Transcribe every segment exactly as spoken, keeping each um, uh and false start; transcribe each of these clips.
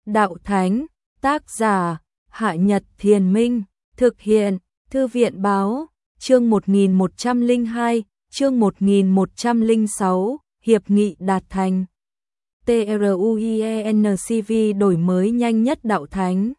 Đạo Thánh, tác giả, Hạ Nhật Thiền Minh, thực hiện, Thư viện Báo, chương một nghìn một trăm lẻ hai, chương một nghìn một trăm lẻ sáu, Hiệp nghị đạt thành. TRUIENCV đổi mới nhanh nhất Đạo Thánh.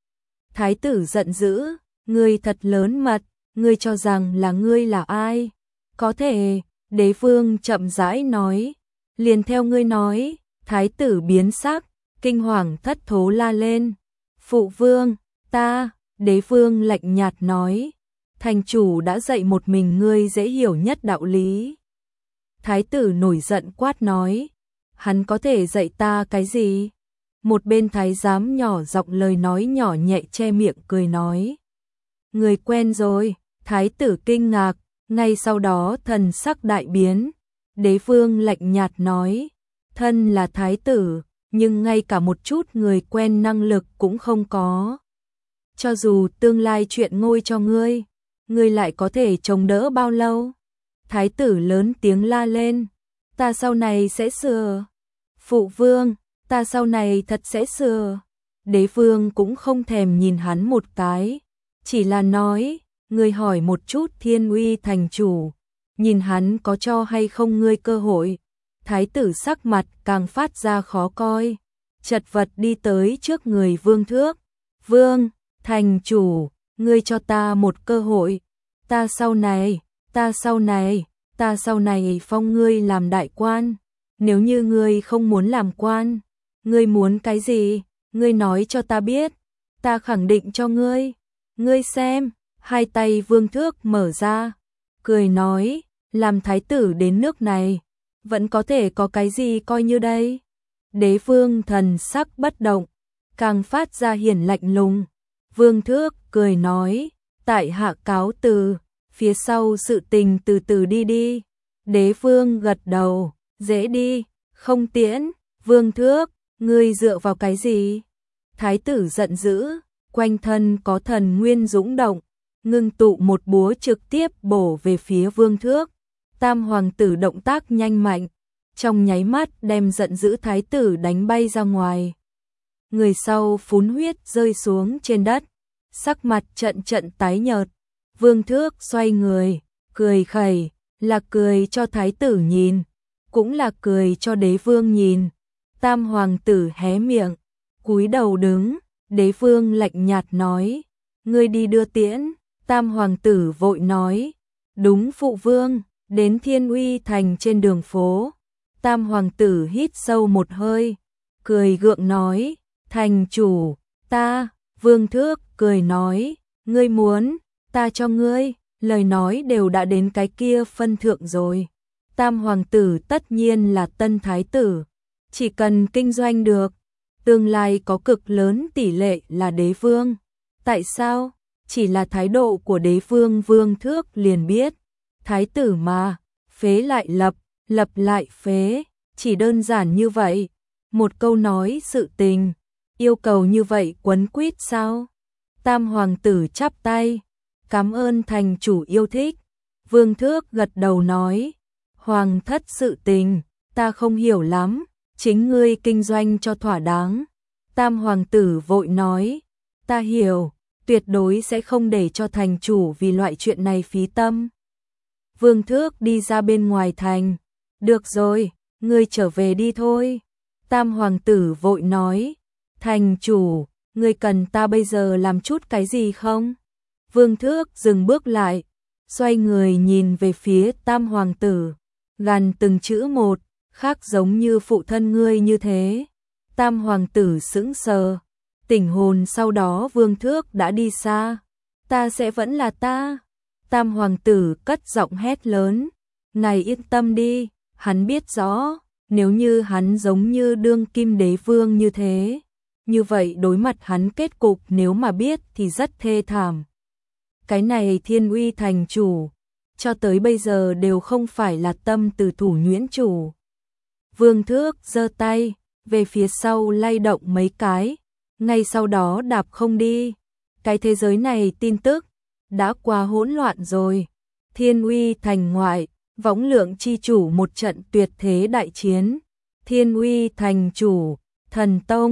Thái tử giận dữ, ngươi thật lớn mật, ngươi cho rằng là ngươi là ai? Có thể, đế vương chậm rãi nói, liền theo ngươi nói. Thái tử biến sắc, kinh hoàng thất thố la lên. Phụ vương, ta, đế vương lạnh nhạt nói, thành chủ đã dạy một mình ngươi dễ hiểu nhất đạo lý. Thái tử nổi giận quát nói, hắn có thể dạy ta cái gì? Một bên thái giám nhỏ giọng lời nói nhỏ nhẹ che miệng cười nói, người quen rồi. Thái tử kinh ngạc, ngay sau đó thần sắc đại biến. Đế vương lạnh nhạt nói, thân là thái tử, nhưng ngay cả một chút người quen năng lực cũng không có. Cho dù tương lai chuyện ngôi cho ngươi, ngươi lại có thể chống đỡ bao lâu? Thái tử lớn tiếng la lên, ta sau này sẽ sửa. Phụ vương, ta sau này thật sẽ sửa. Đế vương cũng không thèm nhìn hắn một cái, chỉ là nói, ngươi hỏi một chút Thiên Uy thành chủ, nhìn hắn có cho hay không ngươi cơ hội. Thái tử sắc mặt càng phát ra khó coi, chật vật đi tới trước người Vương Thước. Vương, thành chủ, ngươi cho ta một cơ hội, ta sau này, ta sau này, ta sau này phong ngươi làm đại quan. Nếu như ngươi không muốn làm quan, ngươi muốn cái gì, ngươi nói cho ta biết, ta khẳng định cho ngươi. Ngươi xem, hai tay Vương Thước mở ra, cười nói, làm thái tử đến nước này, vẫn có thể có cái gì coi như đây. Đế vương thần sắc bất động, càng phát ra hiển lạnh lùng. Vương Thước cười nói, tại hạ cáo từ, phía sau sự tình từ từ đi đi. Đế vương gật đầu, dễ đi, không tiễn. Vương Thước, ngươi dựa vào cái gì? Thái tử giận dữ, quanh thân có thần nguyên dũng động, ngưng tụ một búa trực tiếp bổ về phía Vương Thước. Tam hoàng tử động tác nhanh mạnh, trong nháy mắt đem giận dữ thái tử đánh bay ra ngoài. Người sau phun huyết rơi xuống trên đất, sắc mặt trận trận tái nhợt. Vương Thước xoay người, cười khẩy, là cười cho thái tử nhìn, cũng là cười cho đế vương nhìn. Tam hoàng tử hé miệng, cúi đầu đứng. Đế vương lạnh nhạt nói, ngươi đi đưa tiễn. Tam hoàng tử vội nói, đúng phụ vương. Đến Thiên Uy thành trên đường phố, tam hoàng tử hít sâu một hơi, cười gượng nói, thành chủ, ta. Vương Thước cười nói, ngươi muốn, ta cho ngươi. Lời nói đều đã đến cái kia phân thượng rồi. Tam hoàng tử tất nhiên là tân thái tử, chỉ cần kinh doanh được, tương lai có cực lớn tỷ lệ là đế vương. Tại sao? Chỉ là thái độ của đế vương Vương Thước liền biết. Thái tử mà, phế lại lập, lập lại phế, chỉ đơn giản như vậy. Một câu nói sự tình, yêu cầu như vậy quấn quýt sao? Tam hoàng tử chắp tay, cảm ơn thành chủ yêu thích. Vương Thước gật đầu nói, hoàng thất sự tình, ta không hiểu lắm, chính ngươi kinh doanh cho thỏa đáng. Tam hoàng tử vội nói, ta hiểu, tuyệt đối sẽ không để cho thành chủ vì loại chuyện này phí tâm. Vương Thước đi ra bên ngoài thành, được rồi, ngươi trở về đi thôi. Tam hoàng tử vội nói, thành chủ, ngươi cần ta bây giờ làm chút cái gì không? Vương Thước dừng bước lại, xoay người nhìn về phía tam hoàng tử, gằn từng chữ một, khác giống như phụ thân ngươi như thế. Tam hoàng tử sững sờ, tỉnh hồn, sau đó Vương Thước đã đi xa. Ta sẽ vẫn là ta. Tam hoàng tử cất giọng hét lớn, ngài yên tâm đi, hắn biết rõ, nếu như hắn giống như đương kim đế vương như thế, như vậy đối mặt hắn kết cục nếu mà biết thì rất thê thảm. Cái này Thiên Uy thành chủ, cho tới bây giờ đều không phải là tâm từ thủ nhuyễn chủ. Vương Thước giơ tay, về phía sau lay động mấy cái, ngay sau đó đạp không đi. Cái thế giới này tin tức đã quá hỗn loạn rồi. Thiên Uy thành ngoại, Võng Lượng chi chủ một trận tuyệt thế đại chiến. Thiên Uy thành chủ, Thần Tông,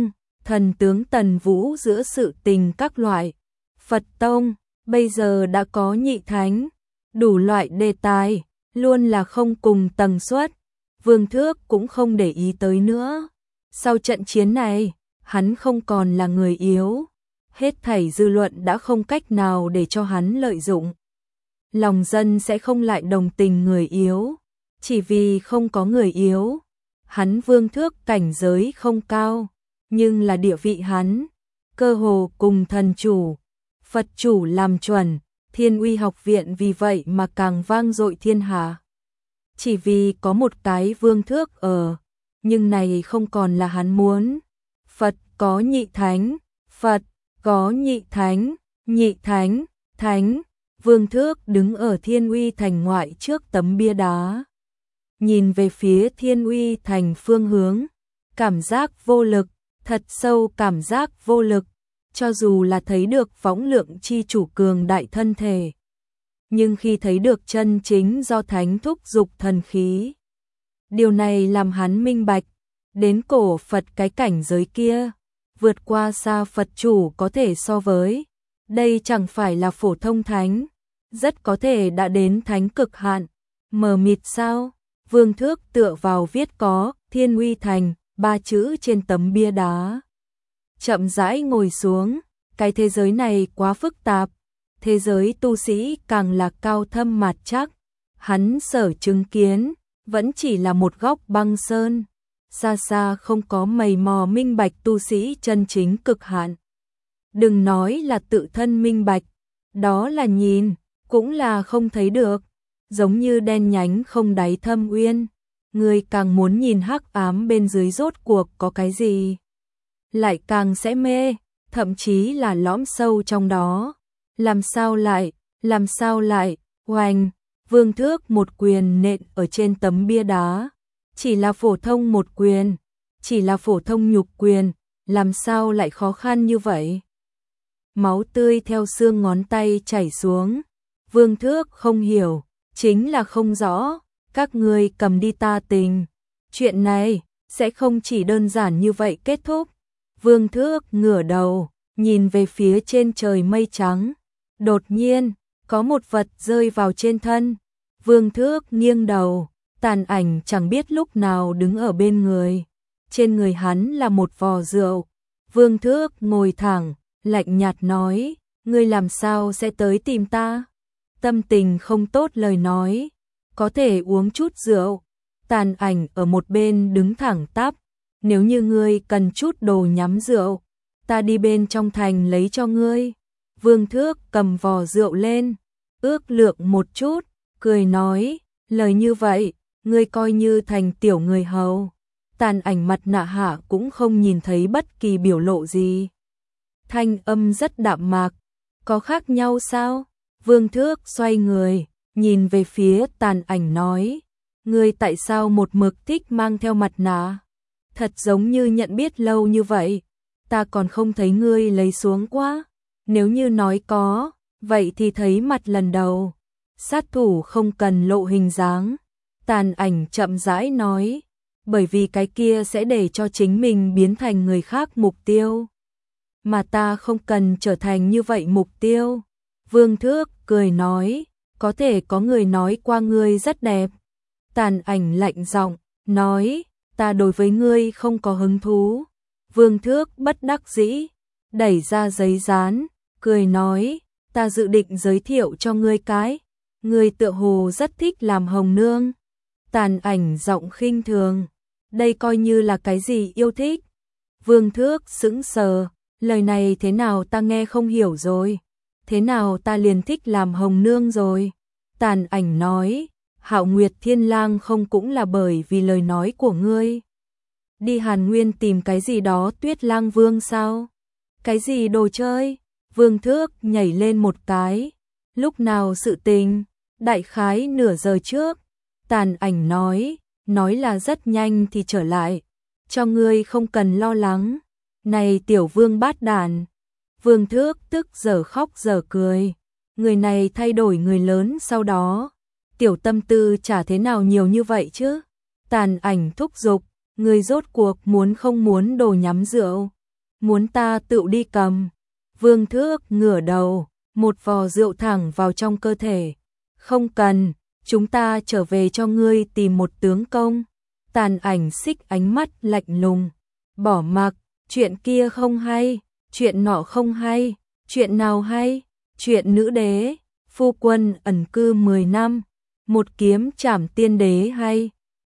thần tướng Tần Vũ giữa sự tình các loại. Phật Tông bây giờ đã có nhị thánh, đủ loại đề tài, luôn là không cùng tần suất. Vương Thước cũng không để ý tới nữa. Sau trận chiến này, hắn không còn là người yếu. Hết thảy dư luận đã không cách nào để cho hắn lợi dụng. Lòng dân sẽ không lại đồng tình người yếu. Chỉ vì không có người yếu. Hắn Vương Thước cảnh giới không cao, nhưng là địa vị hắn, cơ hồ cùng thần chủ, Phật chủ làm chuẩn, Thiên Uy học viện vì vậy mà càng vang dội thiên hạ. Chỉ vì có một cái Vương Thước ở, nhưng này không còn là hắn muốn. Phật có nhị thánh, Phật có nhị thánh, nhị thánh, thánh. Vương Thước đứng ở Thiên Uy thành ngoại trước tấm bia đá, nhìn về phía Thiên Uy thành phương hướng, cảm giác vô lực, thật sâu cảm giác vô lực, cho dù là thấy được võng lượng chi chủ cường đại thân thể. Nhưng khi thấy được chân chính do thánh thúc dục thần khí, điều này làm hắn minh bạch, đến cổ Phật cái cảnh giới kia, vượt qua xa Phật chủ có thể so với. Đây chẳng phải là phổ thông thánh, rất có thể đã đến thánh cực hạn. Mờ mịt sao? Vương Thước tựa vào viết có Thiên Uy thành ba chữ trên tấm bia đá, chậm rãi ngồi xuống. Cái thế giới này quá phức tạp, thế giới tu sĩ càng là cao thâm mạt chắc. Hắn sở chứng kiến vẫn chỉ là một góc băng sơn, xa xa không có mầy mò minh bạch tu sĩ chân chính cực hạn. Đừng nói là tự thân minh bạch, đó là nhìn cũng là không thấy được, giống như đen nhánh không đáy thâm uyên. Người càng muốn nhìn hắc ám bên dưới rốt cuộc có cái gì, lại càng sẽ mê, thậm chí là lõm sâu trong đó. Làm sao lại, làm sao lại, oanh, Vương Thước một quyền nện ở trên tấm bia đá. Chỉ là phổ thông một quyền, chỉ là phổ thông nhục quyền, làm sao lại khó khăn như vậy? Máu tươi theo xương ngón tay chảy xuống. Vương Thước không hiểu, chính là không rõ. Các ngươi cầm đi ta tình, chuyện này sẽ không chỉ đơn giản như vậy kết thúc. Vương Thước ngửa đầu, nhìn về phía trên trời mây trắng. Đột nhiên, có một vật rơi vào trên thân. Vương Thước nghiêng đầu, tàn ảnh chẳng biết lúc nào đứng ở bên người. Trên người hắn là một vò rượu. Vương Thước ngồi thẳng, lạnh nhạt nói, ngươi làm sao sẽ tới tìm ta? Tâm tình không tốt lời nói, có thể uống chút rượu. Tàn ảnh ở một bên đứng thẳng tắp, nếu như ngươi cần chút đồ nhắm rượu, ta đi bên trong thành lấy cho ngươi. Vương Thước cầm vò rượu lên, ước lượng một chút, cười nói, lời như vậy, ngươi coi như thành tiểu người hầu. Tàn ảnh mặt nạ hạ cũng không nhìn thấy bất kỳ biểu lộ gì. Thanh âm rất đạm mạc, có khác nhau sao? Vương Thước xoay người, nhìn về phía tàn ảnh nói, ngươi tại sao một mực thích mang theo mặt nạ? Thật giống như nhận biết lâu như vậy, ta còn không thấy ngươi lấy xuống quá. Nếu như nói có, vậy thì thấy mặt lần đầu. Sát thủ không cần lộ hình dáng. Tàn ảnh chậm rãi nói, bởi vì cái kia sẽ để cho chính mình biến thành người khác mục tiêu. Mà ta không cần trở thành như vậy mục tiêu. Vương Thước cười nói, có thể có người nói qua ngươi rất đẹp. Tàn ảnh lạnh giọng, nói, ta đối với ngươi không có hứng thú. Vương Thước bất đắc dĩ, đẩy ra giấy dán, cười nói, ta dự định giới thiệu cho ngươi cái. Ngươi tựa hồ rất thích làm hồng nương. Tàn ảnh giọng khinh thường, đây coi như là cái gì yêu thích? Vương Thước sững sờ, lời này thế nào ta nghe không hiểu rồi. Thế nào ta liền thích làm hồng nương rồi? Tàn ảnh nói, Hạo Nguyệt Thiên Lang không cũng là bởi vì lời nói của ngươi. Đi Hàn Nguyên tìm cái gì đó Tuyết Lang Vương sao? Cái gì đồ chơi? Vương Thước nhảy lên một cái. Lúc nào sự tình? Đại khái nửa giờ trước. Tàn ảnh nói, nói là rất nhanh thì trở lại. Cho ngươi không cần lo lắng. Này tiểu vương bát đàn. Vương Thước tức giờ khóc giờ cười. Người này thay đổi người lớn sau đó. Tiểu tâm tư chả thế nào nhiều như vậy chứ. Tàn ảnh thúc giục, người rốt cuộc muốn không muốn đồ nhắm rượu. muốn ta tự đi cầm. Vương Thước ngửa đầu, một vò rượu thẳng vào trong cơ thể. Không cần, chúng ta trở về cho ngươi tìm một tướng công. Tàn Ảnh Xích ánh mắt lạnh lùng, bỏ mặc, chuyện kia không hay, chuyện nọ không hay, chuyện nào hay, chuyện nữ đế, phu quân ẩn cư mười năm, một kiếm trảm tiên đế hay.